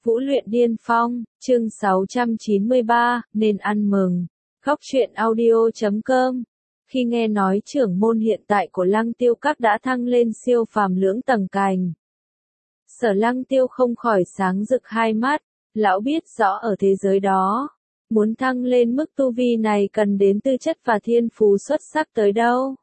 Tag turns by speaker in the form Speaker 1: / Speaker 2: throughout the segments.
Speaker 1: Vũ luyện điên phong, chương 693, nên ăn mừng. Góc truyện audio.com. Khi nghe nói trưởng môn hiện tại của Lăng Tiêu Các đã thăng lên siêu phàm lưỡng tầng cành, Sở Lăng Tiêu không khỏi sáng rực hai mắt, lão biết rõ ở thế giới đó, muốn thăng lên mức tu vi này cần đến tư chất và thiên phú xuất sắc tới đâu.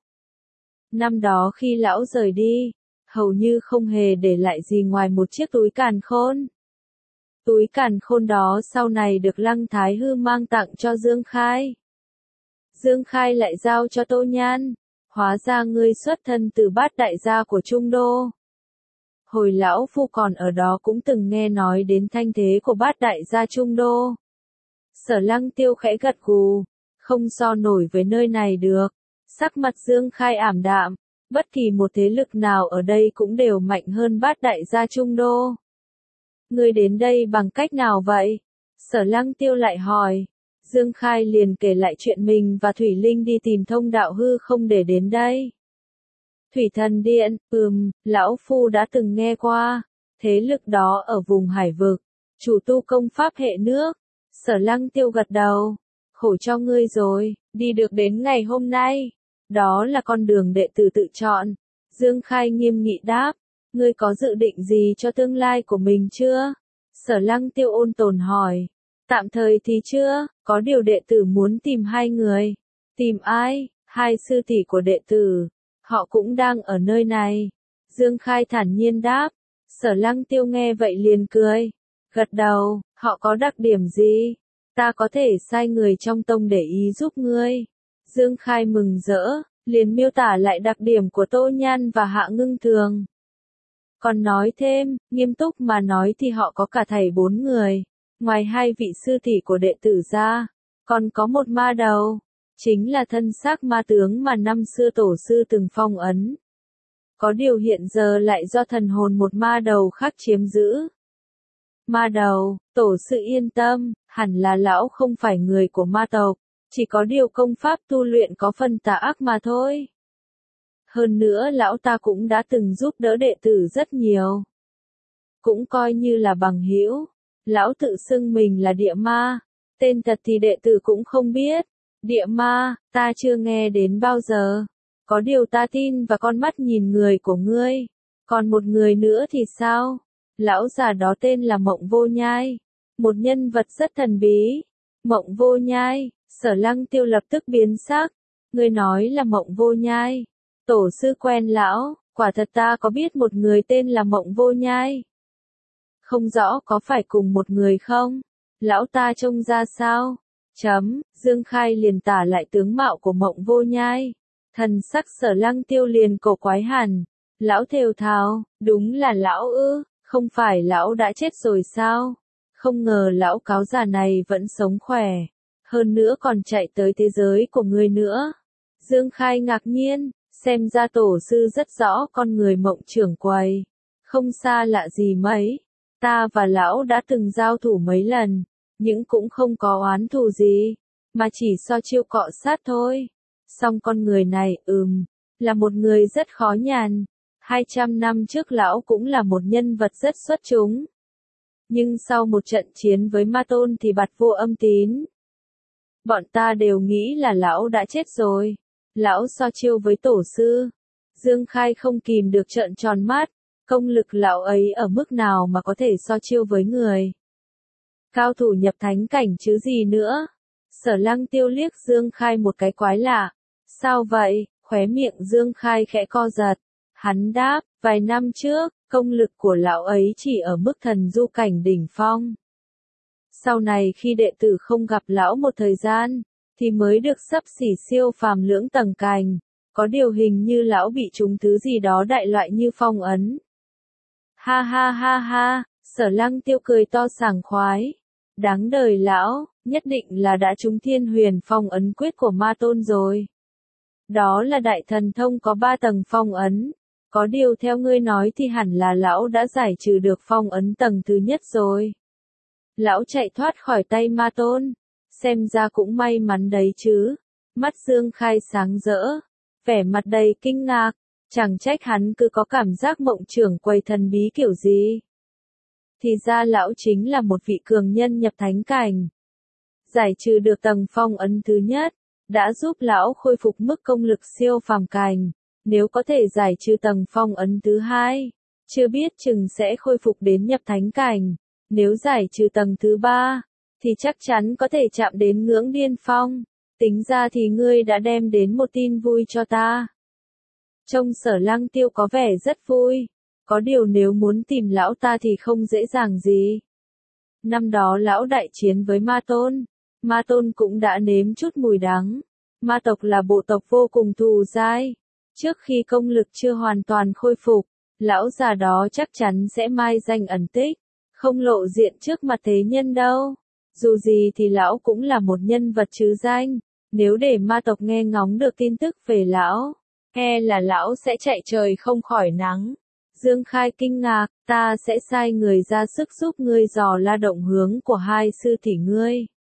Speaker 1: Năm đó khi lão rời đi, hầu như không hề để lại gì ngoài một chiếc túi càn khôn. Túi càn khôn đó sau này được Lăng Thái Hư mang tặng cho Dương Khai. Dương Khai lại giao cho Tô Nhan, hóa ra ngươi xuất thân từ Bát Đại gia của Trung Đô. Hồi lão phu còn ở đó cũng từng nghe nói đến thanh thế của Bát Đại gia Trung Đô. Sở Lăng Tiêu khẽ gật gù, không so nổi với nơi này được. Sắc mặt Dương Khai ảm đạm, bất kỳ một thế lực nào ở đây cũng đều mạnh hơn Bát Đại gia Trung Đô. Ngươi đến đây bằng cách nào vậy? Sở Lăng Tiêu lại hỏi. Dương Khai liền kể lại chuyện mình và Thủy Linh đi tìm thông đạo hư không để đến đây. Thủy Thần Điện, lão phu đã từng nghe qua. Thế lực đó ở vùng hải vực, chủ tu công pháp hệ nước. Sở Lăng Tiêu gật đầu. Khổ cho ngươi rồi, đi được đến ngày hôm nay. Đó là con đường đệ tử tự chọn. Dương Khai nghiêm nghị đáp. Ngươi có dự định gì cho tương lai của mình chưa? Sở Lăng Tiêu ôn tồn hỏi. Tạm thời thì chưa, có điều đệ tử muốn tìm hai người. Tìm ai? Hai sư tỷ của đệ tử. Họ cũng đang ở nơi này. Dương Khai thản nhiên đáp. Sở Lăng Tiêu nghe vậy liền cười. Gật đầu, họ có đặc điểm gì? Ta có thể sai người trong tông để ý giúp ngươi. Dương Khai mừng rỡ, liền miêu tả lại đặc điểm của Tô Nhan và Hạ Ngưng Thường. Còn nói thêm, nghiêm túc mà nói thì họ có cả thảy 4 người. Ngoài hai vị sư tỷ của đệ tử ra, còn có một ma đầu. Chính là thân xác ma tướng mà năm xưa tổ sư từng phong ấn. Có điều hiện giờ lại do thần hồn một ma đầu khác chiếm giữ. Ma đầu, tổ sư yên tâm, hẳn là lão không phải người của ma tộc. Chỉ có điều công pháp tu luyện có phần tà ác mà thôi. Hơn nữa lão ta cũng đã từng giúp đỡ đệ tử rất nhiều. Cũng coi như là bằng hữu. Lão tự xưng mình là địa ma. Tên thật thì đệ tử cũng không biết. Địa ma, ta chưa nghe đến bao giờ. Có điều ta tin và con mắt nhìn người của ngươi. Còn một người nữa thì sao? Lão già đó tên là Mộng Vô Nhai. Một nhân vật rất thần bí. Mộng Vô Nhai, Sở Lăng Tiêu lập tức biến sắc. Ngươi nói là Mộng Vô Nhai. Tổ sư quen lão, quả thật ta có biết một người tên là Mộng Vô Nhai. Không rõ có phải cùng một người không? Lão ta trông ra sao? Dương Khai liền tả lại tướng mạo của Mộng Vô Nhai. Thần sắc Sở Lăng Tiêu liền cổ quái hẳn. Lão thều thào, đúng là lão ư, không phải lão đã chết rồi sao? Không ngờ lão cáo già này vẫn sống khỏe. Hơn nữa còn chạy tới thế giới của người nữa. Dương Khai ngạc nhiên. Xem ra tổ sư rất rõ con người Mộng trưởng quầy. Không xa lạ gì mấy. Ta và lão đã từng giao thủ mấy lần. Nhưng cũng không có oán thù gì. Mà chỉ so chiêu cọ sát thôi. Song con người này, là một người rất khó nhằn. 200 năm trước lão cũng là một nhân vật rất xuất chúng. Nhưng sau một trận chiến với ma tôn thì bặt vô âm tín. Bọn ta đều nghĩ là lão đã chết rồi. Lão so chiêu với tổ sư. Dương Khai không kìm được trợn tròn mắt. Công lực lão ấy ở mức nào mà có thể so chiêu với người. Cao thủ nhập thánh cảnh chứ gì nữa. Sở Lăng Tiêu liếc Dương Khai một cái quái lạ. Sao vậy? Khóe miệng Dương Khai khẽ co giật. Hắn đáp, vài năm trước, công lực của lão ấy chỉ ở mức thần du cảnh đỉnh phong. Sau này khi đệ tử không gặp lão một thời gian, thì mới được xấp xỉ siêu phàm lưỡng tầng cành. Có điều hình như lão bị trúng thứ gì đó đại loại như phong ấn. Ha ha ha ha, Sở Lăng Tiêu cười to sảng khoái. Đáng đời lão, nhất định là đã trúng Thiên Huyền phong ấn quyết của ma tôn rồi. Đó là đại thần thông có 3 tầng phong ấn. Có điều theo ngươi nói thì hẳn là lão đã giải trừ được phong ấn tầng thứ nhất rồi. Lão chạy thoát khỏi tay ma tôn. Xem ra cũng may mắn đấy chứ. Mắt Dương Khai sáng rỡ. Vẻ mặt đầy kinh ngạc. Chẳng trách hắn cứ có cảm giác Mộng trưởng quầy thần bí kiểu gì. Thì ra lão chính là một vị cường nhân nhập thánh cảnh. Giải trừ được tầng phong ấn thứ nhất, đã giúp lão khôi phục mức công lực siêu phàm cảnh. Nếu có thể giải trừ tầng phong ấn thứ hai, chưa biết chừng sẽ khôi phục đến nhập thánh cảnh. Nếu giải trừ tầng thứ ba, thì chắc chắn có thể chạm đến ngưỡng điên phong. Tính ra thì ngươi đã đem đến một tin vui cho ta. Trông Sở Lăng Tiêu có vẻ rất vui. Có điều nếu muốn tìm lão ta thì không dễ dàng gì. Năm đó lão đại chiến với Ma Tôn cũng đã nếm chút mùi đắng. Ma tộc là bộ tộc vô cùng thù dai. Trước khi công lực chưa hoàn toàn khôi phục, lão già đó chắc chắn sẽ mai danh ẩn tích, không lộ diện trước mặt thế nhân đâu. Dù gì thì lão cũng là một nhân vật chứ danh. Nếu để ma tộc nghe ngóng được tin tức về lão, e là lão sẽ chạy trời không khỏi nắng. Dương Khai kinh ngạc, ta sẽ sai người ra sức giúp ngươi dò la động hướng của hai sư tỷ ngươi.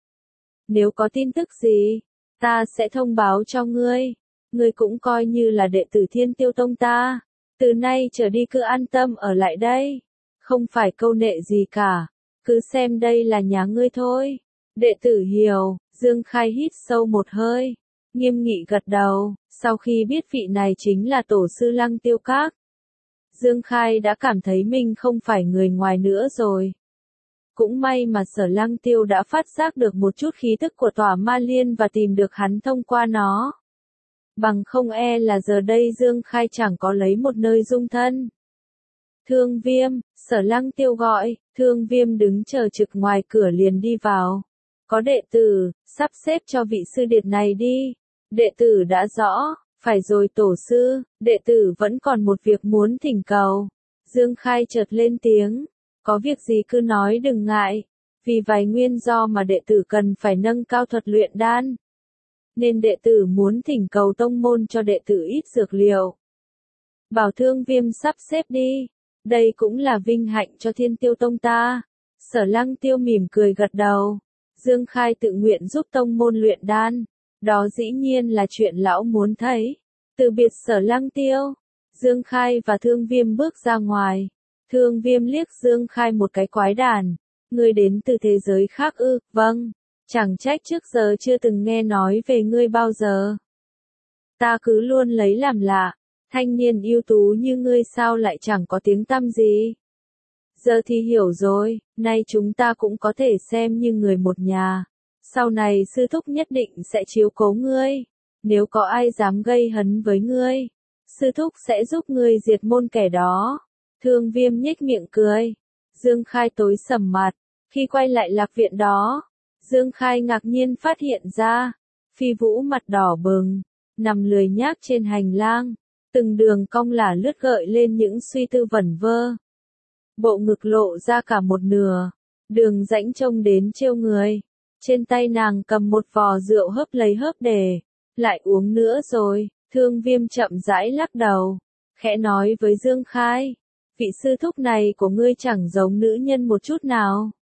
Speaker 1: Nếu có tin tức gì, ta sẽ thông báo cho ngươi. Ngươi cũng coi như là đệ tử Thiên Tiêu Tông ta. Từ nay trở đi cứ an tâm ở lại đây. Không phải câu nệ gì cả. Cứ xem đây là nhà ngươi thôi. Đệ tử hiểu. Dương Khai hít sâu một hơi. Nghiêm nghị gật đầu. Sau khi biết vị này chính là tổ sư Lăng Tiêu Các, Dương Khai đã cảm thấy mình không phải người ngoài nữa rồi. Cũng may mà Sở Lăng Tiêu đã phát giác được một chút khí tức của tỏa ma liên và tìm được hắn thông qua nó. Bằng không e là giờ đây Dương Khai chẳng có lấy một nơi dung thân. Thương Viêm, Sở Lăng Tiêu gọi, Thương Viêm đứng chờ trực ngoài cửa liền đi vào. Có đệ tử, sắp xếp cho vị sư điệt này đi. Đệ tử đã rõ. Phải rồi tổ sư, đệ tử vẫn còn một việc muốn thỉnh cầu. Dương Khai chợt lên tiếng. Có việc gì cứ nói đừng ngại. Vì vài nguyên do mà đệ tử cần phải nâng cao thuật luyện đan, nên đệ tử muốn thỉnh cầu tông môn cho đệ tử ít dược liệu. Bảo Thương Viêm sắp xếp đi. Đây cũng là vinh hạnh cho Thiên Tiêu Tông ta. Sở Lăng Tiêu mỉm cười gật đầu. Dương Khai tự nguyện giúp tông môn luyện đan. Đó dĩ nhiên là chuyện lão muốn thấy. Từ biệt Sở Lăng Tiêu, Dương Khai và Thương Viêm bước ra ngoài. Thương Viêm liếc Dương Khai một cái quái đản. Ngươi đến từ thế giới khác ư? Vâng. Chẳng trách trước giờ chưa từng nghe nói về ngươi bao giờ. Ta cứ luôn lấy làm lạ. Thanh niên ưu tú như ngươi sao lại chẳng có tiếng tăm gì? Giờ thì hiểu rồi, nay chúng ta cũng có thể xem như người một nhà. Sau này sư thúc nhất định sẽ chiếu cố ngươi. Nếu có ai dám gây hấn với ngươi, sư thúc sẽ giúp ngươi diệt môn kẻ đó. Thương Viêm nhếch miệng cười. Dương Khai tối sầm mặt. Khi quay lại lạc viện đó, Dương Khai ngạc nhiên phát hiện ra, Phi Vũ mặt đỏ bừng, nằm lười nhác trên hành lang. Từng đường cong lả lướt gợi lên những suy tư vẩn vơ. Bộ ngực lộ ra cả một nửa. Đường rãnh trông đến trêu người. Trên tay nàng cầm một vò rượu hớp lấy hớp để. Lại uống nữa rồi. Thương Viêm chậm rãi lắc đầu. Khẽ nói với Dương Khai. Vị sư thúc này của ngươi chẳng giống nữ nhân một chút nào.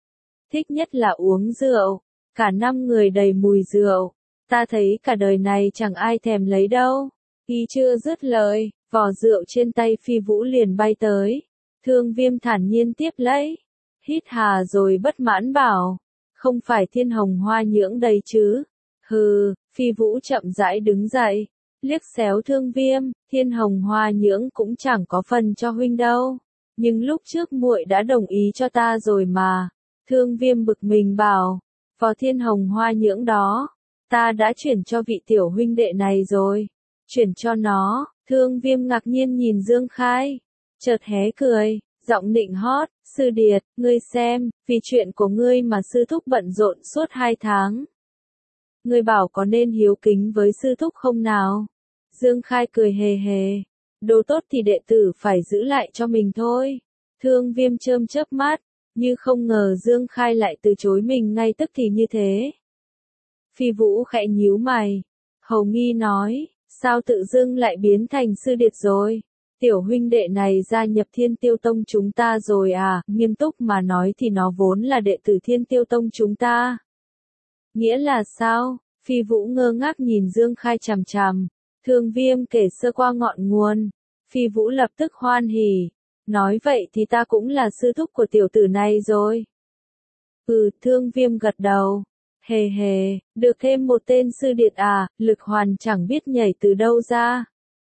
Speaker 1: Thích nhất là uống rượu. Cả năm người đầy mùi rượu. Ta thấy cả đời này chẳng ai thèm lấy đâu. Y chưa dứt lời, vò rượu trên tay Phi Vũ liền bay tới. Thương Viêm thản nhiên tiếp lấy. Hít hà rồi bất mãn bảo. Không phải Thiên Hồng Hoa Nhưỡng đây chứ. Hừ, Phi Vũ chậm rãi đứng dậy. Liếc xéo Thương Viêm, Thiên Hồng Hoa Nhưỡng cũng chẳng có phần cho huynh đâu. Nhưng lúc trước muội đã đồng ý cho ta rồi mà. Thương Viêm bực mình bảo. Vò Thiên Hồng Hoa Nhưỡng đó, ta đã chuyển cho vị tiểu huynh đệ này rồi. Chuyển cho nó. Thương Viêm ngạc nhiên nhìn Dương Khai. Chợt hé cười, giọng nịnh hót. Sư điệt, ngươi xem, vì chuyện của ngươi mà sư thúc bận rộn suốt 2 tháng. Ngươi bảo có nên hiếu kính với sư thúc không nào? Dương Khai cười hề hề. Đồ tốt thì đệ tử phải giữ lại cho mình thôi. Thương Viêm chớp chớp mắt, như không ngờ Dương Khai lại từ chối mình ngay tức thì như thế. Phi Vũ khẽ nhíu mày. Hầu nghi nói, sao tự dưng lại biến thành sư điệt rồi? Tiểu huynh đệ này gia nhập Thiên Tiêu Tông chúng ta rồi à? Nghiêm túc mà nói thì nó vốn là đệ tử Thiên Tiêu Tông chúng ta. Nghĩa là sao? Phi Vũ ngơ ngác nhìn Dương Khai chằm chằm. Thương Viêm kể sơ qua ngọn nguồn. Phi Vũ lập tức hoan hỉ. Nói vậy thì ta cũng là sư thúc của tiểu tử này rồi. Thương Viêm gật đầu. Hề hề, được thêm một tên sư điệt à, Lực Hoàn chẳng biết nhảy từ đâu ra.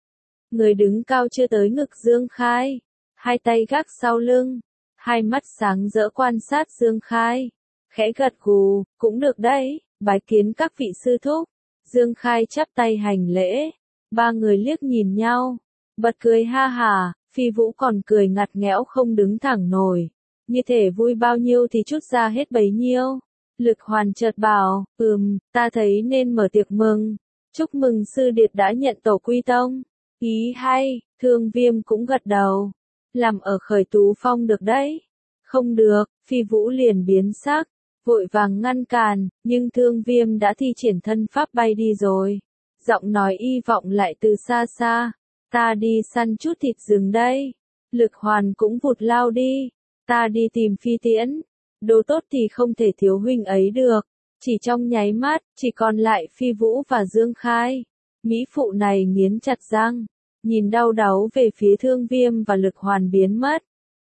Speaker 1: Người đứng cao chưa tới ngực Dương Khai, hai tay gác sau lưng, hai mắt sáng rỡ quan sát Dương Khai, khẽ gật gù, cũng được đấy, bái kiến các vị sư thúc. Dương Khai chắp tay hành lễ, ba người liếc nhìn nhau, bật cười ha hả, Phi Vũ còn cười ngặt nghẽo không đứng thẳng nổi, như thể vui bao nhiêu thì trút ra hết bấy nhiêu. Lực Hoàn chợt bảo, ta thấy nên mở tiệc mừng, chúc mừng sư điệt đã nhận tổ quy tông. Ý hay, Thương Viêm cũng gật đầu. Làm ở Khởi Tú Phong được đấy. Không được, Phi Vũ liền biến sắc, vội vàng ngăn cản, nhưng Thương Viêm đã thi triển thân pháp bay đi rồi. Giọng nói y vọng lại từ xa xa, ta đi săn chút thịt rừng đây. Lực Hoàn cũng vụt lao đi, ta đi tìm Phi Tiễn. Đồ tốt thì không thể thiếu huynh ấy được. Chỉ trong nháy mắt, chỉ còn lại Phi Vũ và Dương Khai. Mỹ phụ này nghiến chặt răng, nhìn đau đáu về phía Thương Viêm và Lực Hoàn biến mất.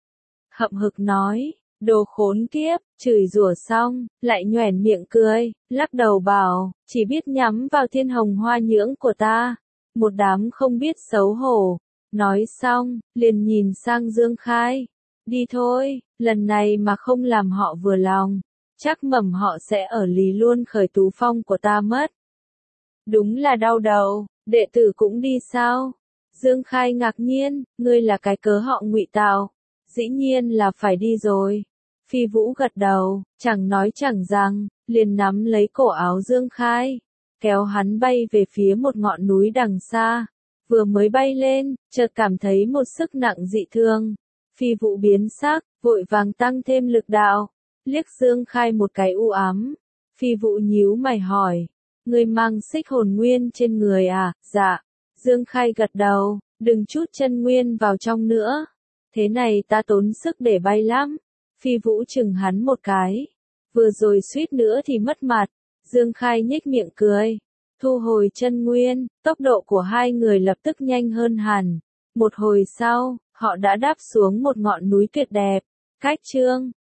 Speaker 1: Hậm hực nói, đồ khốn kiếp, chửi rủa xong, lại nhoẻn miệng cười, lắc đầu bảo, chỉ biết nhắm vào Thiên Hồng Hoa Nhưỡng của ta. Một đám không biết xấu hổ. Nói xong, liền nhìn sang Dương Khai. Đi thôi, lần này mà không làm họ vừa lòng, chắc mầm họ sẽ ở lì luôn Khởi Tú Phong của ta mất. Đúng là đau đầu, đệ tử cũng đi sao? Dương Khai ngạc nhiên, ngươi là cái cớ họ ngụy tạo. Dĩ nhiên là phải đi rồi. Phi Vũ gật đầu, chẳng nói chẳng rằng, liền nắm lấy cổ áo Dương Khai, kéo hắn bay về phía một ngọn núi đằng xa. Vừa mới bay lên, chợt cảm thấy một sức nặng dị thường. Phi Vũ biến sắc, vội vàng tăng thêm lực đạo, liếc Dương Khai một cái u ám. Phi Vũ nhíu mày hỏi, ngươi mang xích hồn nguyên trên người à? Dạ. Dương Khai gật đầu, đừng chút chân nguyên vào trong nữa. Thế này ta tốn sức để bay lắm. Phi Vũ chừng hắn một cái. Vừa rồi suýt nữa thì mất mặt. Dương Khai nhếch miệng cười. Thu hồi chân nguyên, tốc độ của hai người lập tức nhanh hơn hẳn. Một hồi sau, họ đã đáp xuống một ngọn núi tuyệt đẹp. Cách chương